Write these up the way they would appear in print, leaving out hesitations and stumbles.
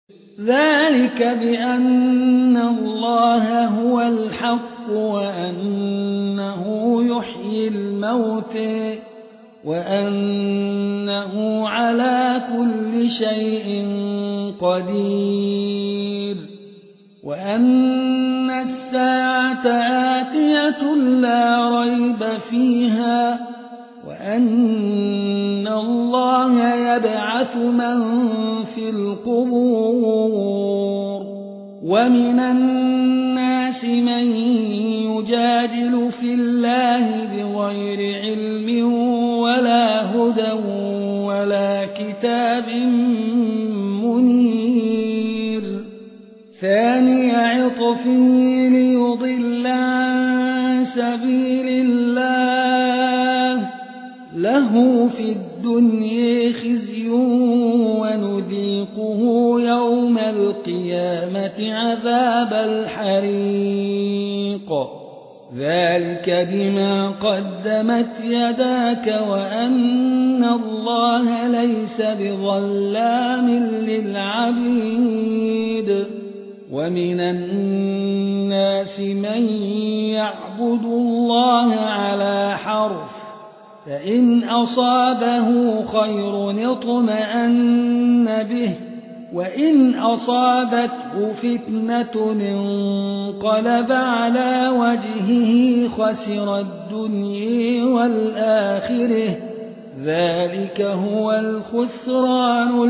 ذلك بأن الله هو الحق وأنه يحيي الموتى وأنه على كل شيء قدير وأن الساعة آتية لا ريب فيها وأن الله يبعث من في القبور ومن الناس من يجادل في الله بغير علم ولا هدى ولا كتاب منير ثاني عطفه ليضل عن سبيل الله له في الدنيا خزي ونذيقه يوم القيامة عذاب الحريق ذلك بما قدمت يداك وأن الله ليس بظلام للعبيد ومن الناس من يعبد الله على حرف فإن أصابه خير اطمأن به وإن أصابته فتنة انقلب على وجهه خسر الدنيا والآخرة ذلك هو الخسران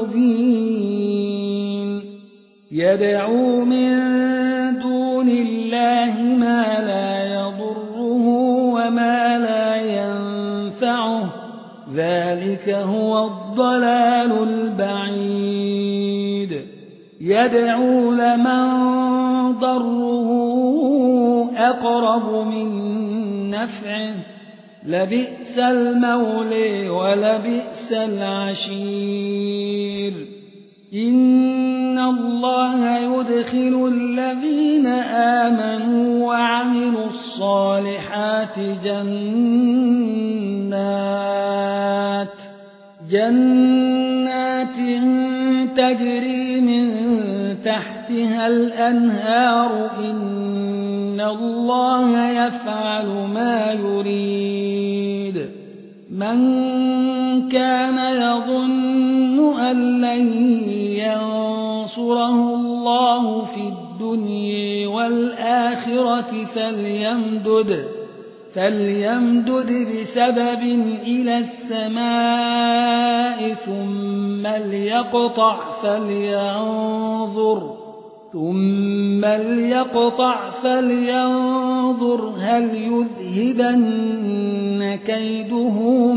المبين يدعو من دون الله ما لا يضره وما لا ينفعه ذلك هو الضلال البعيد يدعو لمن ضره أقرب من نفعه لبئس المولى ولبئس العشير إن الله يدخل الذين آمنوا وعملوا الصالحات جنات تجري من تحتها الأنهار إن الله يفعل ما يريد من كان يظن أن لن ينصره الله في الدنيا والآخرة فليمدد بسبب إلى السماء ثم ليقطع فلينظر هل يذهبن كيده